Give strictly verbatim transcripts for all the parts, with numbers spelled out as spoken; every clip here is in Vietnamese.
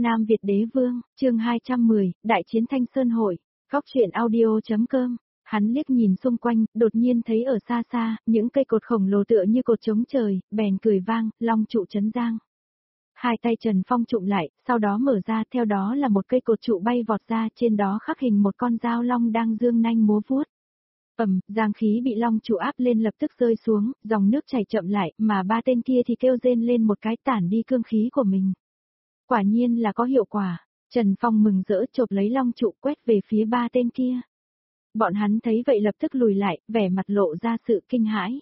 Nam Việt Đế Vương, chương hai trăm mười, Đại chiến Thanh Sơn Hội, góc truyện audio.com. Hắn liếc nhìn xung quanh, đột nhiên thấy ở xa xa, những cây cột khổng lồ tựa như cột chống trời, bèn cười vang, long trụ trấn giang. Hai tay Trần Phong trụm lại, sau đó mở ra, theo đó là một cây cột trụ bay vọt ra, trên đó khắc hình một con dao long đang dương nanh múa vuốt. Ầm, giang khí bị long trụ áp lên lập tức rơi xuống, dòng nước chảy chậm lại, mà ba tên kia thì kêu rên lên một cái tản đi cương khí của mình. Quả nhiên là có hiệu quả, Trần Phong mừng rỡ chộp lấy long trụ quét về phía ba tên kia. Bọn hắn thấy vậy lập tức lùi lại, vẻ mặt lộ ra sự kinh hãi.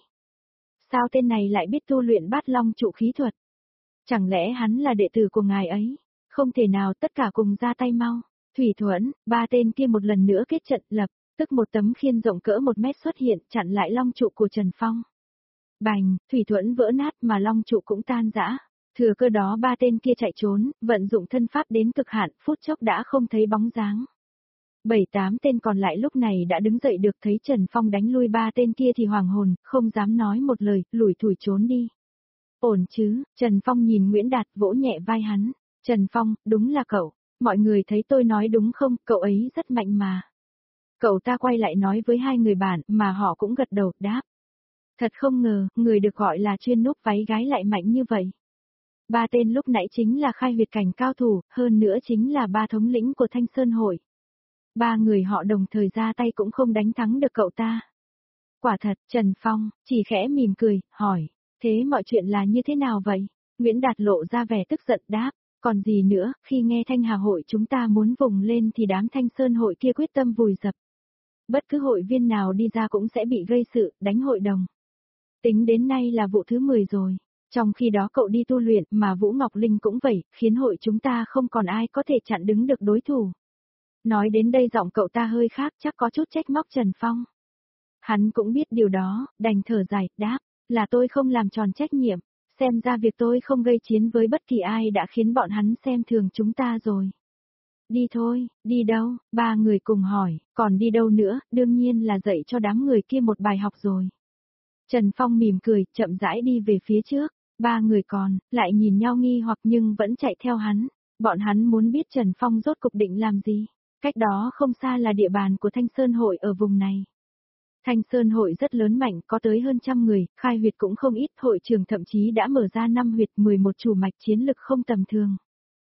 Sao tên này lại biết tu luyện bát long trụ khí thuật? Chẳng lẽ hắn là đệ tử của ngài ấy? Không thể nào, tất cả cùng ra tay mau. Thủy Thuẫn, ba tên kia một lần nữa kết trận lập, tức một tấm khiên rộng cỡ một mét xuất hiện chặn lại long trụ của Trần Phong. Bành, Thủy Thuẫn vỡ nát mà long trụ cũng tan rã. Thừa cơ đó ba tên kia chạy trốn, vận dụng thân pháp đến cực hạn, phút chốc đã không thấy bóng dáng. Bảy tám tên còn lại lúc này đã đứng dậy được, thấy Trần Phong đánh lui ba tên kia thì hoàng hồn, không dám nói một lời, lủi thủi trốn đi. Ổn chứ, Trần Phong nhìn Nguyễn Đạt vỗ nhẹ vai hắn. Trần Phong, đúng là cậu, mọi người thấy tôi nói đúng không, cậu ấy rất mạnh mà. Cậu ta quay lại nói với hai người bạn, mà họ cũng gật đầu, đáp. Thật không ngờ, người được gọi là chuyên núp váy gái lại mạnh như vậy. Ba tên lúc nãy chính là khai huyệt cảnh cao thủ, hơn nữa chính là ba thống lĩnh của Thanh Sơn Hội. Ba người họ đồng thời ra tay cũng không đánh thắng được cậu ta. Quả thật, Trần Phong, chỉ khẽ mỉm cười, hỏi, thế mọi chuyện là như thế nào vậy? Nguyễn Đạt lộ ra vẻ tức giận đáp, còn gì nữa, khi nghe Thanh Hà Hội chúng ta muốn vùng lên thì đám Thanh Sơn Hội kia quyết tâm vùi dập. Bất cứ hội viên nào đi ra cũng sẽ bị gây sự, đánh hội đồng. Tính đến nay là vụ thứ mười rồi. Trong khi đó cậu đi tu luyện mà Vũ Ngọc Linh cũng vậy, khiến hội chúng ta không còn ai có thể chặn đứng được đối thủ. Nói đến đây giọng cậu ta hơi khác, chắc có chút trách móc Trần Phong. Hắn cũng biết điều đó, đành thở dài, đáp, là tôi không làm tròn trách nhiệm, xem ra việc tôi không gây chiến với bất kỳ ai đã khiến bọn hắn xem thường chúng ta rồi. Đi thôi, đi đâu? Ba người cùng hỏi, còn đi đâu nữa, đương nhiên là dạy cho đám người kia một bài học rồi. Trần Phong mỉm cười, chậm rãi đi về phía trước. Ba người còn, lại nhìn nhau nghi hoặc nhưng vẫn chạy theo hắn. Bọn hắn muốn biết Trần Phong rốt cục định làm gì. Cách đó không xa là địa bàn của Thanh Sơn Hội ở vùng này. Thanh Sơn Hội rất lớn mạnh, có tới hơn trăm người, khai huyệt cũng không ít, hội trường thậm chí đã mở ra năm huyệt, mười một chủ mạch chiến lực không tầm thường.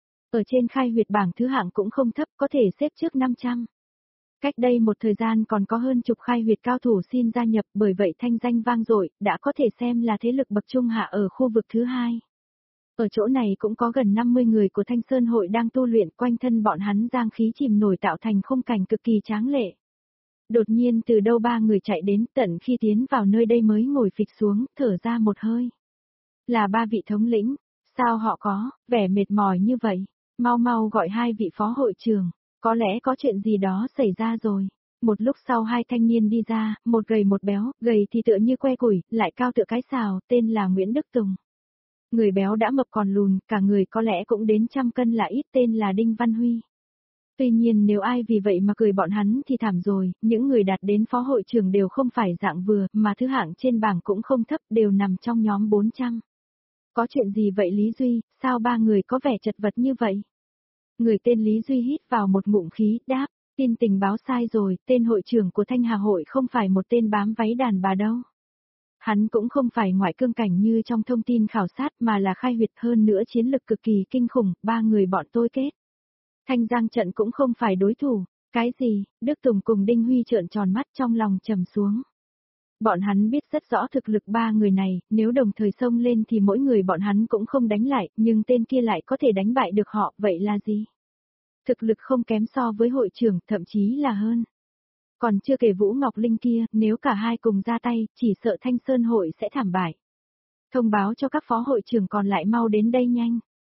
Ở trên khai huyệt bảng thứ hạng cũng không thấp, có thể xếp trước năm trăm. Cách đây một thời gian còn có hơn chục khai huyệt cao thủ xin gia nhập, bởi vậy thanh danh vang dội, đã có thể xem là thế lực bậc trung hạ ở khu vực thứ hai. Ở chỗ này cũng có gần năm mươi người của Thanh Sơn Hội đang tu luyện, quanh thân bọn hắn giang khí chìm nổi tạo thành khung cảnh cực kỳ tráng lệ. Đột nhiên từ đâu ba người chạy đến, tận khi tiến vào nơi đây mới ngồi phịch xuống, thở ra một hơi. Là ba vị thống lĩnh, sao họ có vẻ mệt mỏi như vậy? Mau mau gọi hai vị phó hội trưởng. Có lẽ có chuyện gì đó xảy ra rồi. Một lúc sau hai thanh niên đi ra, một gầy một béo, gầy thì tựa như que củi, lại cao tựa cái xào, tên là Nguyễn Đức Tùng. Người béo đã mập còn lùn, cả người có lẽ cũng đến trăm cân là ít, tên là Đinh Văn Huy. Tuy nhiên nếu ai vì vậy mà cười bọn hắn thì thảm rồi, những người đạt đến phó hội trưởng đều không phải dạng vừa, mà thứ hạng trên bảng cũng không thấp, đều nằm trong nhóm bốn trăm. Có chuyện gì vậy Lý Duy, sao ba người có vẻ chật vật như vậy? Người tên Lý Duy hít vào một ngụm khí, đáp, tin tình báo sai rồi, tên hội trưởng của Thanh Hà Hội không phải một tên bám váy đàn bà đâu. Hắn cũng không phải ngoại cương cảnh như trong thông tin khảo sát mà là khai huyệt, hơn nữa chiến lực cực kỳ kinh khủng, ba người bọn tôi kết. Thanh Giang trận cũng không phải đối thủ, cái gì, Đức Tùng cùng Đinh Huy trợn tròn mắt trong lòng trầm xuống. Bọn hắn biết rất rõ thực lực ba người này, nếu đồng thời xông lên thì mỗi người bọn hắn cũng không đánh lại, nhưng tên kia lại có thể đánh bại được họ, vậy là gì? Thực lực không kém so với hội trưởng, thậm chí là hơn. Còn chưa kể Vũ Ngọc Linh kia, nếu cả hai cùng ra tay, chỉ sợ Thanh Sơn Hội sẽ thảm bại. Thông báo cho các phó hội trưởng còn lại mau đến đây nhanh.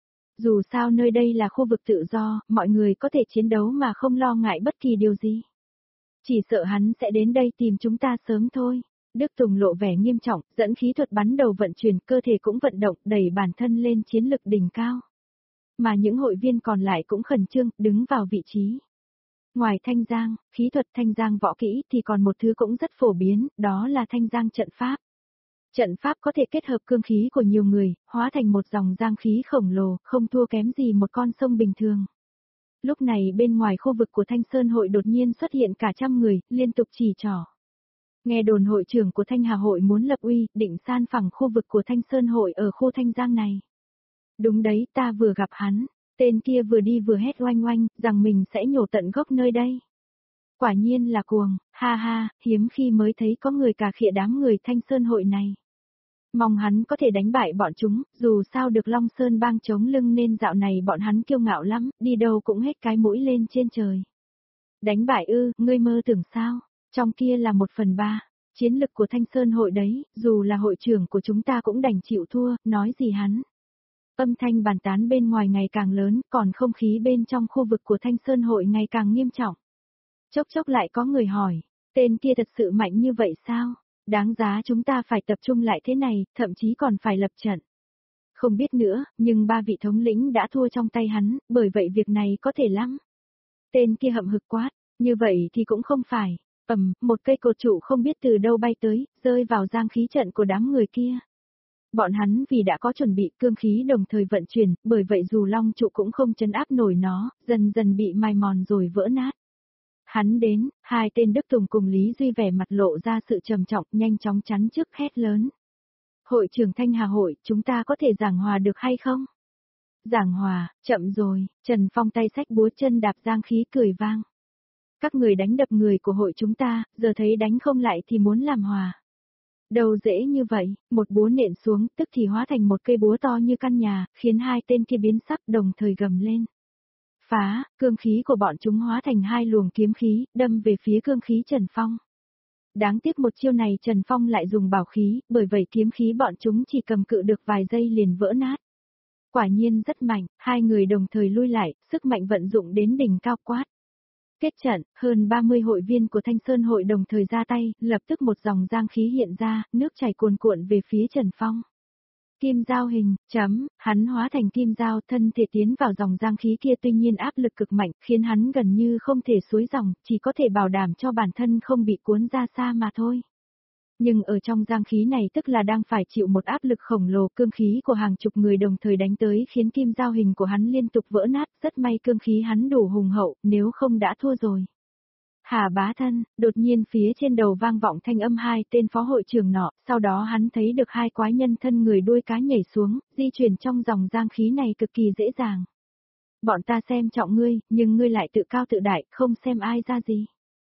Dù sao nơi đây là khu vực tự do, mọi người có thể chiến đấu mà không lo ngại bất kỳ điều gì. Chỉ sợ hắn sẽ đến đây tìm chúng ta sớm thôi. Đức Tùng lộ vẻ nghiêm trọng, dẫn khí thuật bắn đầu vận chuyển, cơ thể cũng vận động, đẩy bản thân lên chiến lực đỉnh cao. Mà những hội viên còn lại cũng khẩn trương, đứng vào vị trí. Ngoài thanh giang, khí thuật thanh giang võ kỹ thì còn một thứ cũng rất phổ biến, đó là thanh giang trận pháp. Trận pháp có thể kết hợp cương khí của nhiều người, hóa thành một dòng giang khí khổng lồ, không thua kém gì một con sông bình thường. Lúc này bên ngoài khu vực của Thanh Sơn hội đột nhiên xuất hiện cả trăm người, liên tục chỉ trỏ. Nghe đồn hội trưởng của Thanh Hà hội muốn lập uy, định san phẳng khu vực của Thanh Sơn hội ở khu Thanh Giang này. Đúng đấy, ta vừa gặp hắn, tên kia vừa đi vừa hét oanh oanh, rằng mình sẽ nhổ tận gốc nơi đây. Quả nhiên là cuồng, ha ha, hiếm khi mới thấy có người cà khịa đám người Thanh Sơn hội này. Mong hắn có thể đánh bại bọn chúng, dù sao được Long Sơn bang chống lưng nên dạo này bọn hắn kiêu ngạo lắm, đi đâu cũng hết cái mũi lên trên trời. Đánh bại ư, ngươi mơ tưởng sao, trong kia là một phần ba, chiến lực của Thanh Sơn hội đấy, dù là hội trưởng của chúng ta cũng đành chịu thua, nói gì hắn. Âm thanh bàn tán bên ngoài ngày càng lớn, còn không khí bên trong khu vực của Thanh Sơn hội ngày càng nghiêm trọng. Chốc chốc lại có người hỏi, tên kia thật sự mạnh như vậy sao? Đáng giá chúng ta phải tập trung lại thế này, thậm chí còn phải lập trận. Không biết nữa, nhưng ba vị thống lĩnh đã thua trong tay hắn, bởi vậy việc này có thể lắm. Tên kia hậm hực quát, như vậy thì cũng không phải. Ầm, một cây cột trụ không biết từ đâu bay tới, rơi vào giang khí trận của đám người kia. Bọn hắn vì đã có chuẩn bị cương khí đồng thời vận chuyển, bởi vậy dù long trụ cũng không chấn áp nổi nó, dần dần bị mài mòn rồi vỡ nát. Hắn đến, hai tên Đức Tùng cùng Lý Duy vẻ mặt lộ ra sự trầm trọng, nhanh chóng chắn trước hét lớn. Hội trưởng Thanh Hà hội, chúng ta có thể giảng hòa được hay không? Giảng hòa, chậm rồi, Trần Phong tay xách búa chân đạp giang khí cười vang. Các người đánh đập người của hội chúng ta, giờ thấy đánh không lại thì muốn làm hòa. Đâu dễ như vậy, một búa nện xuống, tức thì hóa thành một cây búa to như căn nhà, khiến hai tên kia biến sắc đồng thời gầm lên. Phá, cương khí của bọn chúng hóa thành hai luồng kiếm khí, đâm về phía cương khí Trần Phong. Đáng tiếc một chiêu này Trần Phong lại dùng bảo khí, bởi vậy kiếm khí bọn chúng chỉ cầm cự được vài giây liền vỡ nát. Quả nhiên rất mạnh, hai người đồng thời lui lại, sức mạnh vận dụng đến đỉnh cao quát. Kết trận, hơn ba mươi hội viên của Thanh Sơn hội đồng thời ra tay, lập tức một dòng giang khí hiện ra, nước chảy cuồn cuộn về phía Trần Phong. Kim giao hình, chấm, hắn hóa thành kim giao, thân thể tiến vào dòng giang khí kia, tuy nhiên áp lực cực mạnh, khiến hắn gần như không thể xuôi dòng, chỉ có thể bảo đảm cho bản thân không bị cuốn ra xa mà thôi. Nhưng ở trong giang khí này tức là đang phải chịu một áp lực khổng lồ, cương khí của hàng chục người đồng thời đánh tới khiến kim giao hình của hắn liên tục vỡ nát, rất may cương khí hắn đủ hùng hậu, nếu không đã thua rồi. Hà bá thân, đột nhiên phía trên đầu vang vọng thanh âm hai tên phó hội trưởng nọ, sau đó hắn thấy được hai quái nhân thân người đuôi cá nhảy xuống, di chuyển trong dòng giang khí này cực kỳ dễ dàng. Bọn ta xem trọng ngươi, nhưng ngươi lại tự cao tự đại, không xem ai ra gì.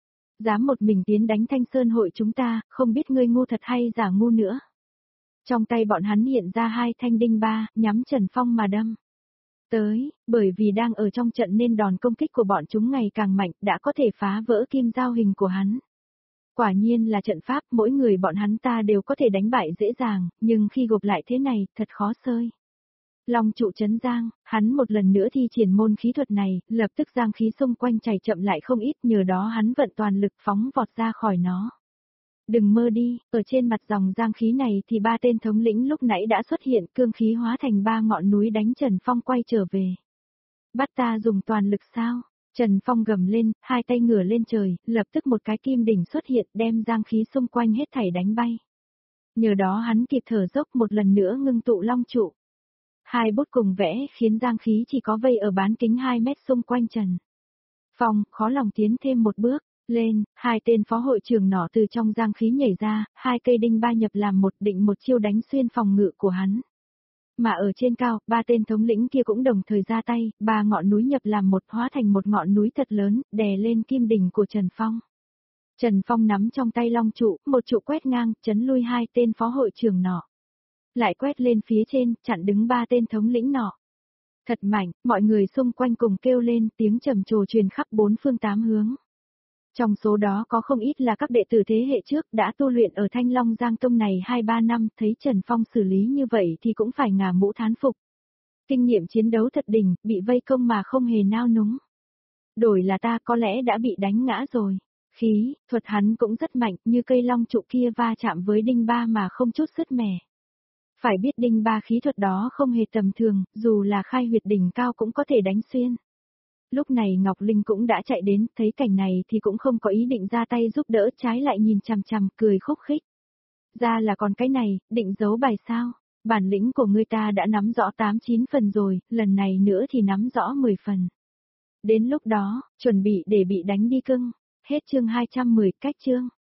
Dám một mình tiến đánh Thanh Sơn hội chúng ta, không biết ngươi ngu thật hay giả ngu nữa. Trong tay bọn hắn hiện ra hai thanh đinh ba, nhắm Trần Phong mà đâm. Tới, bởi vì đang ở trong trận nên đòn công kích của bọn chúng ngày càng mạnh, đã có thể phá vỡ kim giao hình của hắn. Quả nhiên là trận pháp, mỗi người bọn hắn ta đều có thể đánh bại dễ dàng, nhưng khi gộp lại thế này, thật khó xơi. Long trụ chấn giang, hắn một lần nữa thi triển môn khí thuật này, lập tức giang khí xung quanh chảy chậm lại không ít, nhờ đó hắn vận toàn lực phóng vọt ra khỏi nó. Đừng mơ đi, ở trên mặt dòng giang khí này thì ba tên thống lĩnh lúc nãy đã xuất hiện, cương khí hóa thành ba ngọn núi đánh Trần Phong quay trở về. Bắt ta dùng toàn lực sao? Trần Phong gầm lên, hai tay ngửa lên trời, lập tức một cái kim đỉnh xuất hiện đem giang khí xung quanh hết thảy đánh bay. Nhờ đó hắn kịp thở dốc một lần nữa ngưng tụ long trụ. Hai bút cùng vẽ khiến giang khí chỉ có vây ở bán kính hai mét xung quanh Trần Phong, khó lòng tiến thêm một bước. Lên, hai tên phó hội trưởng nọ từ trong giang khí nhảy ra, hai cây đinh ba nhập làm một định một chiêu đánh xuyên phòng ngự của hắn. Mà ở trên cao, ba tên thống lĩnh kia cũng đồng thời ra tay, ba ngọn núi nhập làm một hóa thành một ngọn núi thật lớn, đè lên kim đỉnh của Trần Phong. Trần Phong nắm trong tay long trụ, một trụ quét ngang, chấn lui hai tên phó hội trưởng nọ. Lại quét lên phía trên, chặn đứng ba tên thống lĩnh nọ. Thật mạnh, mọi người xung quanh cùng kêu lên, tiếng trầm trồ truyền khắp bốn phương tám hướng. Trong số đó có không ít là các đệ tử thế hệ trước đã tu luyện ở Thanh Long Giang Tông này hai ba năm, thấy Trần Phong xử lý như vậy thì cũng phải ngả mũ thán phục. Kinh nghiệm chiến đấu thật đỉnh, bị vây công mà không hề nao núng. Đổi là ta có lẽ đã bị đánh ngã rồi. Khí, thuật hắn cũng rất mạnh, như cây long trụ kia va chạm với đinh ba mà không chút sứt mẻ. Phải biết đinh ba khí thuật đó không hề tầm thường, dù là khai huyệt đỉnh cao cũng có thể đánh xuyên. Lúc này Ngọc Linh cũng đã chạy đến, thấy cảnh này thì cũng không có ý định ra tay giúp đỡ, trái lại nhìn chằm chằm, cười khúc khích. Ra là còn cái này, định giấu bài sao? Bản lĩnh của ngươi ta đã nắm rõ tám chín phần rồi, lần này nữa thì nắm rõ mười phần. Đến lúc đó, chuẩn bị để bị đánh đi cưng. Hết chương hai trăm mười, cách chương.